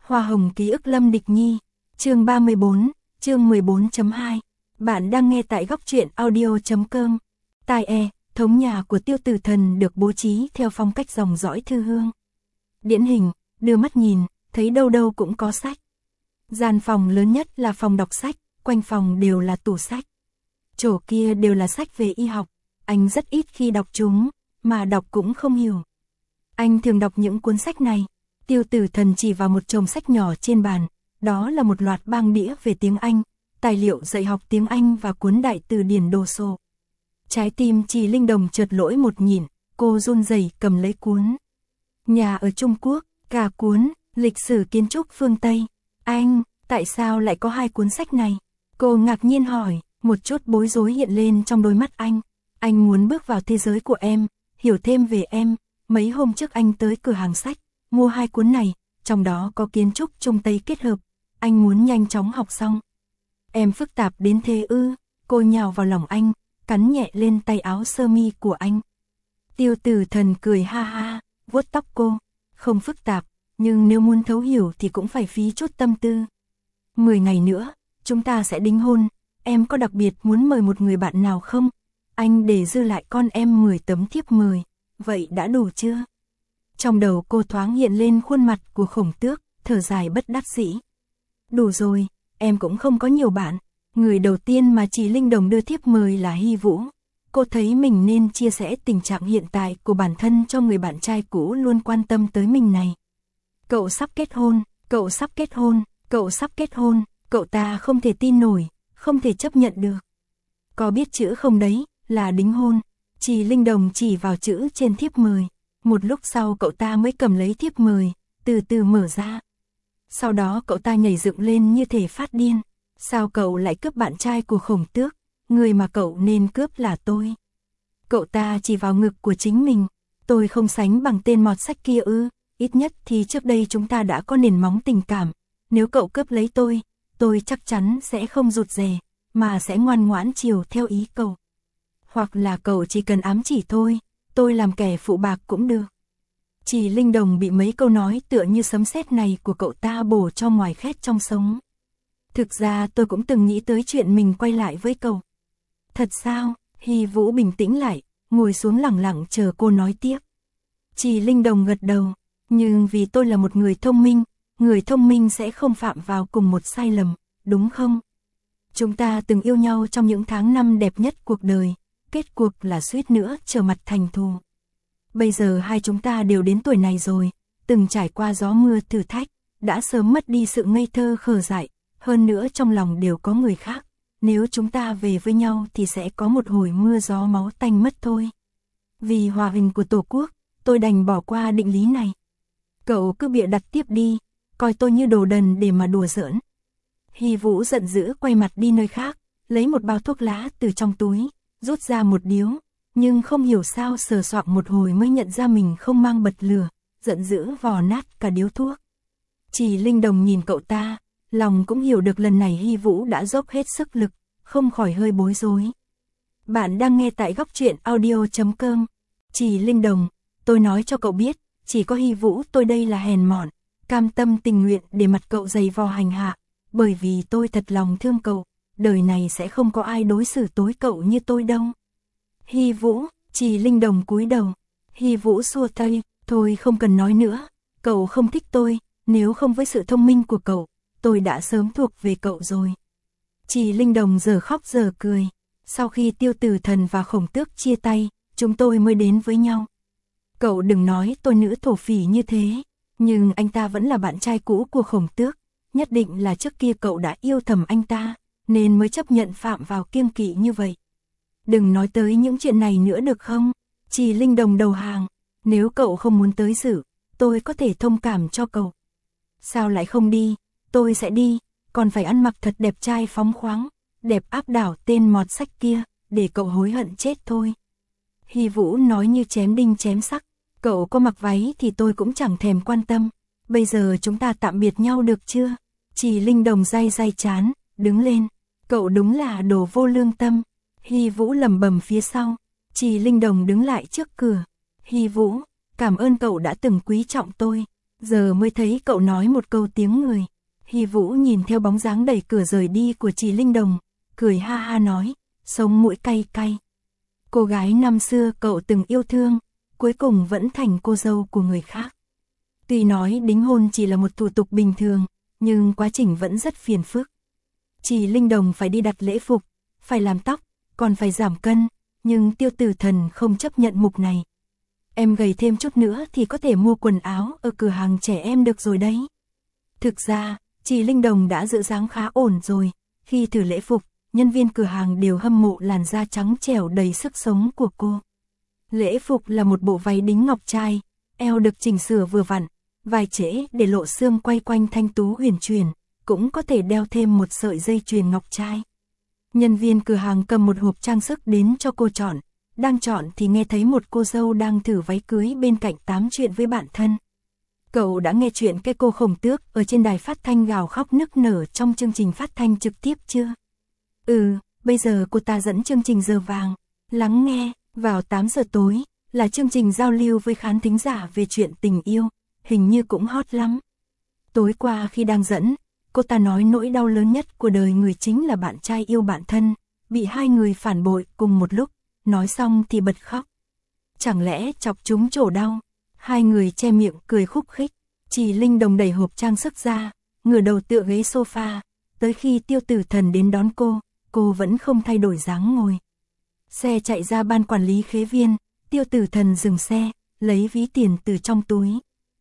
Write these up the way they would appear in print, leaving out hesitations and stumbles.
Hoa hồng ký ức Lâm Địch Nhi, chương 34, chương 14.2. Bạn đang nghe tại góc truyện audio.com. Thống nhà của Tiêu Tử Thần được bố trí theo phong cách dòng dõi thư hương. Điển hình, đưa mắt nhìn, thấy đâu đâu cũng có sách. Gian phòng lớn nhất là phòng đọc sách, quanh phòng đều là tủ sách. Chỗ kia đều là sách về y học, anh rất ít khi đọc chúng, mà đọc cũng không hiểu. Anh thường đọc những cuốn sách này. Tiêu Tử Thần chỉ vào một chồng sách nhỏ trên bàn, đó là một loạt băng đĩa về tiếng Anh, tài liệu dạy học tiếng Anh và cuốn đại từ điển đồ sộ. Trái tim Trì Linh Đồng chợt lỗi một nhịp, cô run rẩy cầm lấy cuốn. Nhà ở Trung Quốc, cả cuốn, lịch sử kiến trúc phương Tây. Anh, tại sao lại có hai cuốn sách này? Cô ngạc nhiên hỏi, một chút bối rối hiện lên trong đôi mắt anh. Anh muốn bước vào thế giới của em, hiểu thêm về em. Mấy hôm trước anh tới cửa hàng sách, mua hai cuốn này, trong đó có kiến trúc Trung Tây kết hợp. Anh muốn nhanh chóng học xong. Em phức tạp đến thế ư? Cô nhào vào lòng anh, cắn nhẹ lên tay áo sơ mi của anh. Tiêu Tử Thần cười ha ha, vuốt tóc cô. Không phức tạp, nhưng nếu muốn thấu hiểu thì cũng phải phí chút tâm tư. 10 ngày nữa, chúng ta sẽ đính hôn. Em có đặc biệt muốn mời một người bạn nào không? Anh để dư lại con em 10 tấm thiếp mời. Vậy đã đủ chưa? Trong đầu cô thoáng hiện lên khuôn mặt của Khổng Tước, thở dài bất đắc dĩ. Đủ rồi, em cũng không có nhiều bạn. Người đầu tiên mà Trì Linh Đồng đưa thiếp mời là Hy Vũ. Cô thấy mình nên chia sẻ tình trạng hiện tại của bản thân cho người bạn trai cũ luôn quan tâm tới mình này. Cậu sắp kết hôn, cậu sắp kết hôn, cậu sắp kết hôn, cậu ta không thể tin nổi, không thể chấp nhận được. Có biết chữ không đấy, là đính hôn. Trì Linh Đồng chỉ vào chữ trên thiếp mời. Một lúc sau cậu ta mới cầm lấy thiếp mời, từ từ mở ra. Sau đó cậu ta nhảy dựng lên như thể phát điên. Sao cậu lại cướp bạn trai của Khổng Tước? Người mà cậu nên cướp là tôi. Cậu ta chỉ vào ngực của chính mình. Tôi không sánh bằng tên mọt sách kia ư? Ít nhất thì trước đây chúng ta đã có nền móng tình cảm. Nếu cậu cướp lấy tôi chắc chắn sẽ không rụt rè, mà sẽ ngoan ngoãn chiều theo ý cậu. Hoặc là cậu chỉ cần ám chỉ thôi, tôi làm kẻ phụ bạc cũng được. Trì Linh Đồng bị mấy câu nói tựa như sấm sét này của cậu ta bổ cho ngoài khét trong sống. Thực ra tôi cũng từng nghĩ tới chuyện mình quay lại với cậu. Thật sao? Hy Vũ bình tĩnh lại, ngồi xuống lẳng lặng chờ cô nói tiếp. Trì Linh Đồng gật đầu, nhưng vì tôi là một người thông minh sẽ không phạm vào cùng một sai lầm, đúng không? Chúng ta từng yêu nhau trong những tháng năm đẹp nhất cuộc đời, kết cuộc là suýt nữa trở mặt thành thù. Bây giờ hai chúng ta đều đến tuổi này rồi, từng trải qua gió mưa thử thách, đã sớm mất đi sự ngây thơ khờ dại, hơn nữa trong lòng đều có người khác. Nếu chúng ta về với nhau thì sẽ có một hồi mưa gió máu tanh mất thôi. Vì hòa bình của Tổ quốc, tôi đành bỏ qua định lý này. Cậu cứ bịa đặt tiếp đi, coi tôi như đồ đần để mà đùa giỡn. Hy Vũ giận dữ quay mặt đi nơi khác, lấy một bao thuốc lá từ trong túi, rút ra một điếu, nhưng không hiểu sao sờ soạng một hồi mới nhận ra mình không mang bật lửa, giận dữ vò nát cả điếu thuốc. Trì Linh Đồng nhìn cậu ta, lòng cũng hiểu được lần này Hy Vũ đã dốc hết sức lực, không khỏi hơi bối rối. Bạn đang nghe tại góc truyện audio.com. Trì Linh Đồng, tôi nói cho cậu biết, chỉ có Hy Vũ tôi đây là hèn mọn, cam tâm tình nguyện để mặt cậu giày vò hành hạ, bởi vì tôi thật lòng thương cậu, đời này sẽ không có ai đối xử tối cậu như tôi đâu. Hy Vũ, Trì Linh Đồng cúi đầu. Hy Vũ xua tay, thôi không cần nói nữa, cậu không thích tôi, nếu không với sự thông minh của cậu, tôi đã sớm thuộc về cậu rồi. Trì Linh Đồng giờ khóc giờ cười, sau khi Tiêu Tử Thần và Khổng Tước chia tay, chúng tôi mới đến với nhau. Cậu đừng nói tôi nữ thổ phỉ như thế, nhưng anh ta vẫn là bạn trai cũ của Khổng Tước, nhất định là trước kia cậu đã yêu thầm anh ta, nên mới chấp nhận phạm vào kiêng kỵ như vậy. Đừng nói tới những chuyện này nữa được không? Trì Linh Đồng đầu hàng, nếu cậu không muốn tới dự, tôi có thể thông cảm cho cậu. Sao lại không đi? Tôi sẽ đi, còn phải ăn mặc thật đẹp trai phóng khoáng, đẹp áp đảo tên mọt sách kia, để cậu hối hận chết thôi. Hy Vũ nói như chém đinh chém sắt, cậu có mặc váy thì tôi cũng chẳng thèm quan tâm. Bây giờ chúng ta tạm biệt nhau được chưa? Trì Linh Đồng day chán, đứng lên. Cậu đúng là đồ vô lương tâm. Hy Vũ lẩm bẩm phía sau. Trì Linh Đồng đứng lại trước cửa. Hy Vũ, cảm ơn cậu đã từng quý trọng tôi. Giờ mới thấy cậu nói một câu tiếng người. Hy Vũ nhìn theo bóng dáng đẩy cửa rời đi của chị Linh Đồng, cười ha ha nói, sống mũi cay cay. Cô gái năm xưa cậu từng yêu thương, cuối cùng vẫn thành cô dâu của người khác. Tuy nói đính hôn chỉ là một thủ tục bình thường, nhưng quá trình vẫn rất phiền phức. Chị Linh Đồng phải đi đặt lễ phục, phải làm tóc, còn phải giảm cân, nhưng Tiêu Tử Thần không chấp nhận mục này. Em gầy thêm chút nữa thì có thể mua quần áo ở cửa hàng trẻ em được rồi đấy. Thực ra, chị Linh Đồng đã giữ dáng khá ổn rồi, khi thử lễ phục, nhân viên cửa hàng đều hâm mộ làn da trắng trẻo đầy sức sống của cô. Lễ phục là một bộ váy đính ngọc trai, eo được chỉnh sửa vừa vặn, vai trễ để lộ xương quay quanh thanh tú huyền chuyển, cũng có thể đeo thêm một sợi dây chuyền ngọc trai. Nhân viên cửa hàng cầm một hộp trang sức đến cho cô chọn, đang chọn thì nghe thấy một cô dâu đang thử váy cưới bên cạnh tám chuyện với bạn thân. Cậu đã nghe chuyện cái cô khổng tước ở trên đài phát thanh gào khóc nức nở trong chương trình phát thanh trực tiếp chưa? Bây giờ cô ta dẫn chương trình Giờ Vàng, lắng nghe, vào 8 giờ tối, là chương trình giao lưu với khán thính giả về chuyện tình yêu, hình như cũng hot lắm. Tối qua khi đang dẫn, cô ta nói nỗi đau lớn nhất của đời người chính là bạn trai yêu bạn thân, bị hai người phản bội cùng một lúc, nói xong thì bật khóc. Chẳng lẽ chọc chúng chỗ đau? Hai người che miệng cười khúc khích, chị Linh Đồng đẩy hộp trang sức ra, ngửa đầu tựa ghế sofa, tới khi Tiêu Tử Thần đến đón cô vẫn không thay đổi dáng ngồi. Xe chạy ra ban quản lý khế viên, Tiêu Tử Thần dừng xe, lấy ví tiền từ trong túi.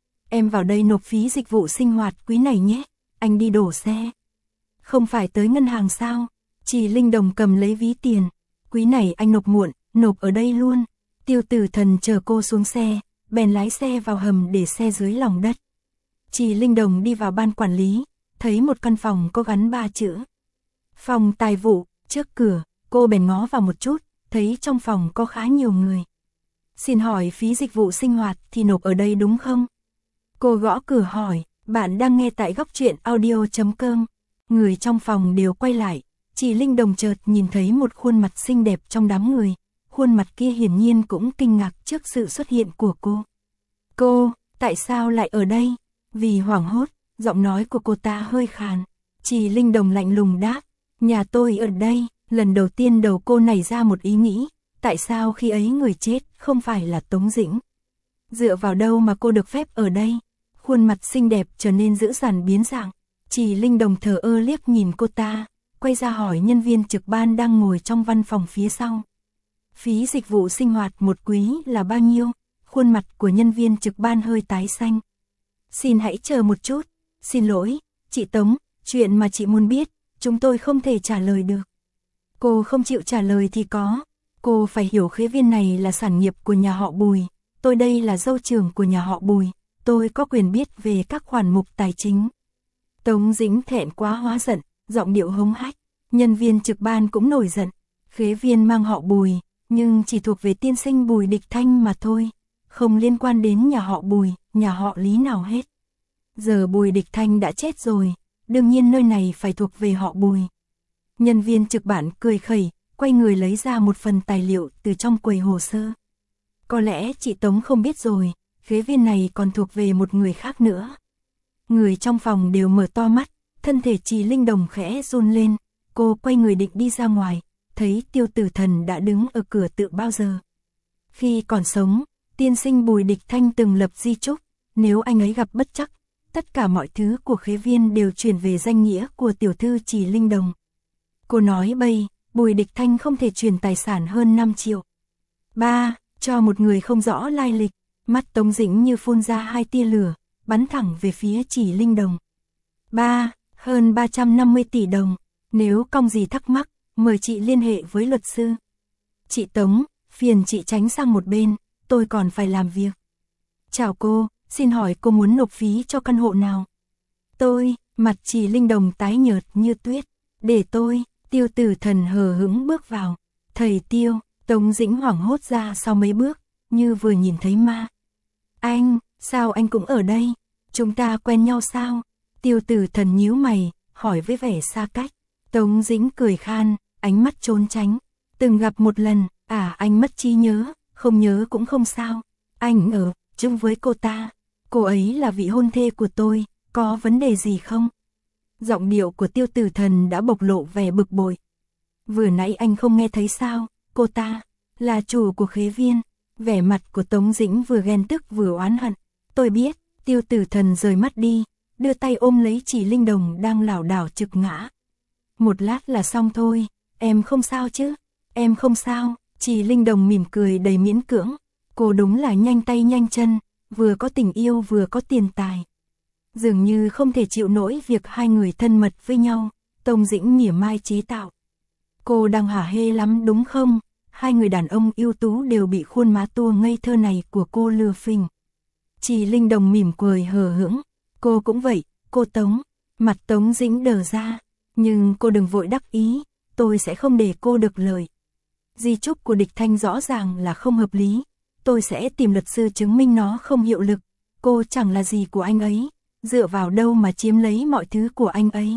Em vào đây nộp phí dịch vụ sinh hoạt quý này nhé, anh đi đổ xe. Không phải tới ngân hàng sao? Chị Linh Đồng cầm lấy ví tiền, quý này anh nộp muộn, nộp ở đây luôn. Tiêu Tử Thần chờ cô xuống xe, bèn lái xe vào hầm để xe dưới lòng đất. Chị Linh Đồng đi vào ban quản lý, thấy một căn phòng có gắn 3 chữ. Phòng tài vụ, trước cửa, cô bèn ngó vào một chút, thấy trong phòng có khá nhiều người. Xin hỏi phí dịch vụ sinh hoạt thì nộp ở đây đúng không? Cô gõ cửa hỏi, bạn đang nghe tại Góc Truyện Audio.com. Người trong phòng đều quay lại, chị Linh Đồng chợt nhìn thấy một khuôn mặt xinh đẹp trong đám người. Khuôn mặt kia hiển nhiên cũng kinh ngạc trước sự xuất hiện của cô. Cô, tại sao lại ở đây? Vì hoảng hốt, giọng nói của cô ta hơi khàn. Chị Linh Đồng lạnh lùng đáp, nhà tôi ở đây. Lần đầu tiên đầu cô nảy ra một ý nghĩ, tại sao khi ấy người chết không phải là Tống Dĩnh? Dựa vào đâu mà cô được phép ở đây? Khuôn mặt xinh đẹp trở nên dữ dằn biến dạng. Chị Linh Đồng thờ ơ liếc nhìn cô ta, quay ra hỏi nhân viên trực ban đang ngồi trong văn phòng phía sau. Phí dịch vụ sinh hoạt một quý là bao nhiêu? Khuôn mặt của nhân viên trực ban hơi tái xanh. Xin hãy chờ một chút. Xin lỗi, chị Tống, chuyện mà chị muốn biết, chúng tôi không thể trả lời được. Cô không chịu trả lời thì có. Cô phải hiểu khế viên này là sản nghiệp của nhà họ Bùi. Tôi đây là dâu trưởng của nhà họ Bùi. Tôi có quyền biết về các khoản mục tài chính. Tống Dĩnh thẹn quá hóa giận, giọng điệu hống hách. Nhân viên trực ban cũng nổi giận. Khế viên mang họ Bùi, nhưng chỉ thuộc về tiên sinh Bùi Địch Thanh mà thôi. Không liên quan đến nhà họ Bùi, nhà họ Lý nào hết. Giờ Bùi Địch Thanh đã chết rồi, đương nhiên nơi này phải thuộc về họ Bùi. Nhân viên trực ban cười khẩy, quay người lấy ra một phần tài liệu từ trong quầy hồ sơ. Có lẽ chị Tống không biết rồi, khế viên này còn thuộc về một người khác nữa. Người trong phòng đều mở to mắt, thân thể chị Linh Đồng khẽ run lên, cô quay người định đi ra ngoài, thấy Tiêu Tử Thần đã đứng ở cửa từ bao giờ. Khi còn sống, tiên sinh Bùi Địch Thanh từng lập di chúc, nếu anh ấy gặp bất trắc, tất cả mọi thứ của khế viên đều chuyển về danh nghĩa của tiểu thư chị Linh Đồng. Cô nói Bùi Địch Thanh không thể chuyển tài sản hơn 5 triệu. Cho một người không rõ lai lịch, mắt Tống Dĩnh như phun ra 2 tia lửa, bắn thẳng về phía chị Linh Đồng. Hơn 350 tỷ đồng, nếu cong gì thắc mắc, mời chị liên hệ với luật sư. Chị Tống, phiền chị tránh sang một bên, tôi còn phải làm việc. Chào cô, xin hỏi cô muốn nộp phí cho căn hộ nào? Mặt chị Linh Đồng tái nhợt như tuyết. Để tôi, Tiêu Tử Thần hờ hững bước vào. Thầy Tiêu, Tống Dĩnh hoảng hốt ra sau mấy bước, như vừa nhìn thấy ma. Anh, sao anh cũng ở đây? Chúng ta quen nhau sao? Tiêu Tử Thần nhíu mày, hỏi với vẻ xa cách. Tống Dĩnh cười khan, ánh mắt trốn tránh. Từng gặp một lần, anh mất trí nhớ, không nhớ cũng không sao. Anh ở chung với cô ta. Cô ấy là vị hôn thê của tôi, có vấn đề gì không? Giọng điệu của Tiêu Tử Thần đã bộc lộ vẻ bực bội. Vừa nãy anh không nghe thấy sao, cô ta là chủ của khế viên. Vẻ mặt của Tống Dĩnh vừa ghen tức vừa oán hận. Tôi biết. Tiêu Tử Thần rời mắt đi, đưa tay ôm lấy Chỉ Linh Đồng đang lảo đảo trực ngã. Một lát là xong thôi, em không sao chứ? Em không sao. Chỉ Linh Đồng mỉm cười đầy miễn cưỡng. Cô đúng là nhanh tay nhanh chân, vừa có tình yêu vừa có tiền tài. Dường như không thể chịu nổi việc hai người thân mật với nhau, Tống Dĩnh mỉa mai chế tạo. Cô đang hả hê lắm đúng không? Hai người đàn ông ưu tú đều bị khuôn má tua ngây thơ này của cô lừa phỉnh. Chỉ Linh Đồng mỉm cười hờ hững. Cô cũng vậy, cô Tống. Mặt Tống Dĩnh đờ ra. Nhưng cô đừng vội đắc ý, tôi sẽ không để cô được lời. Di chúc của Địch Thanh rõ ràng là không hợp lý. Tôi sẽ tìm luật sư chứng minh nó không hiệu lực. Cô chẳng là gì của anh ấy, dựa vào đâu mà chiếm lấy mọi thứ của anh ấy.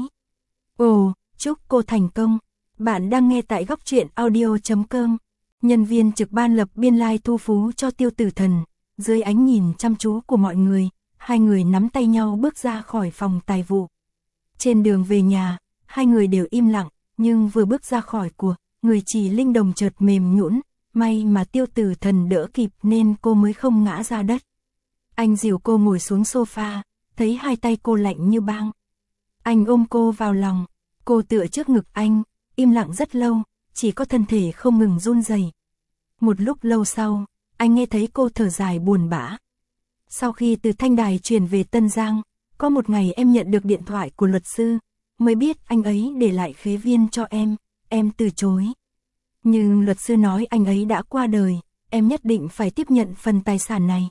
Ồ, chúc cô thành công. Bạn đang nghe tại góc truyện audio.com. Nhân viên trực ban lập biên lai thu phú cho Tiêu Tử Thần. Dưới ánh nhìn chăm chú của mọi người, hai người nắm tay nhau bước ra khỏi phòng tài vụ. Trên đường về nhà, hai người đều im lặng, nhưng vừa bước ra khỏi của, người Chỉ Linh Đồng chợt mềm nhũn, may mà Tiêu Tử Thần đỡ kịp nên cô mới không ngã ra đất. Anh dìu cô ngồi xuống sofa, thấy hai tay cô lạnh như băng. Anh ôm cô vào lòng, cô tựa trước ngực anh, im lặng rất lâu, chỉ có thân thể không ngừng run rẩy. Một lúc lâu sau, anh nghe thấy cô thở dài buồn bã. Sau khi từ Thanh Đài chuyển về Tân Giang, có một ngày em nhận được điện thoại của luật sư, mới biết anh ấy để lại khế viên cho em từ chối. Nhưng luật sư nói anh ấy đã qua đời, em nhất định phải tiếp nhận phần tài sản này.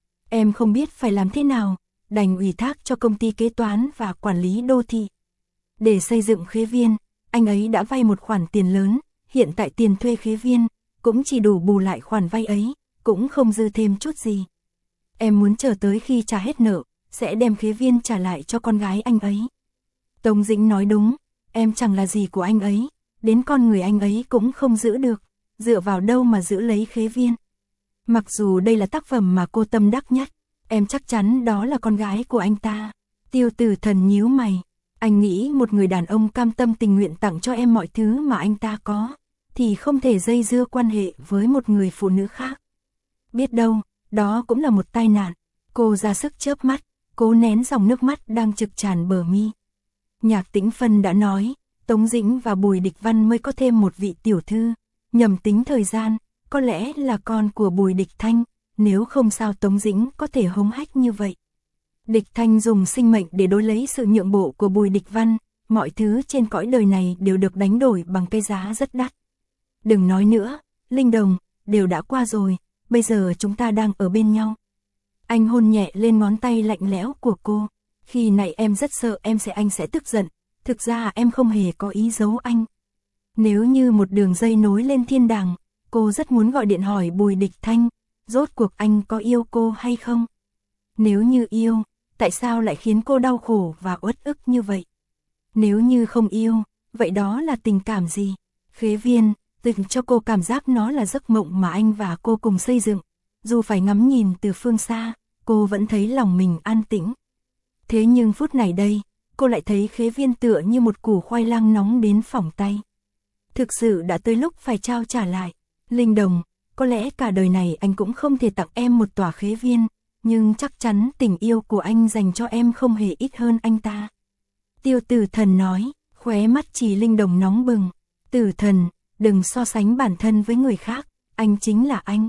Em không biết phải làm thế nào, đành ủy thác cho công ty kế toán và quản lý đô thị. Để xây dựng khế viên, anh ấy đã vay một khoản tiền lớn, hiện tại tiền thuê khế viên cũng chỉ đủ bù lại khoản vay ấy, cũng không dư thêm chút gì. Em muốn chờ tới khi trả hết nợ, sẽ đem khế viên trả lại cho con gái anh ấy. Tống Dĩnh nói đúng, em chẳng là gì của anh ấy, đến con người anh ấy cũng không giữ được, dựa vào đâu mà giữ lấy khế viên. Mặc dù đây là tác phẩm mà cô tâm đắc nhất, em chắc chắn đó là con gái của anh ta. Tiêu Tử Thần nhíu mày, anh nghĩ một người đàn ông cam tâm tình nguyện tặng cho em mọi thứ mà anh ta có, thì không thể dây dưa quan hệ với một người phụ nữ khác. Biết đâu, đó cũng là một tai nạn. Cô ra sức chớp mắt, cố nén dòng nước mắt đang trực tràn bờ mi. Nhạc Tĩnh Phân đã nói, Tống Dĩnh và Bùi Địch Văn mới có thêm một vị tiểu thư. Nhầm tính thời gian, có lẽ là con của Bùi Địch Thanh, nếu không sao Tống Dĩnh có thể hống hách như vậy. Địch Thanh dùng sinh mệnh để đối lấy sự nhượng bộ của Bùi Địch Văn, mọi thứ trên cõi đời này đều được đánh đổi bằng cái giá rất đắt. Đừng nói nữa, Linh Đồng, đều đã qua rồi, bây giờ chúng ta đang ở bên nhau. Anh hôn nhẹ lên ngón tay lạnh lẽo của cô. Khi nãy em rất sợ anh sẽ tức giận, thực ra em không hề có ý giấu anh. Nếu như một đường dây nối lên thiên đàng, cô rất muốn gọi điện hỏi Bùi Địch Thanh, rốt cuộc anh có yêu cô hay không? Nếu như yêu, tại sao lại khiến cô đau khổ và uất ức như vậy? Nếu như không yêu, vậy đó là tình cảm gì? Khế viên, từng cho cô cảm giác nó là giấc mộng mà anh và cô cùng xây dựng. Dù phải ngắm nhìn từ phương xa, cô vẫn thấy lòng mình an tĩnh. Thế nhưng phút này đây, cô lại thấy khế viên tựa như một củ khoai lang nóng đến phỏng tay. Thực sự đã tới lúc phải trao trả lại. Linh Đồng, có lẽ cả đời này anh cũng không thể tặng em một tòa khế viên, nhưng chắc chắn tình yêu của anh dành cho em không hề ít hơn anh ta. Tiêu Tử Thần nói, khóe mắt Chỉ Linh Đồng nóng bừng. Tử Thần, đừng so sánh bản thân với người khác, anh chính là anh.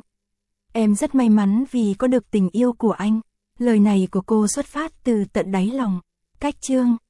Em rất may mắn vì có được tình yêu của anh. Lời này của cô xuất phát từ tận đáy lòng. Cách chương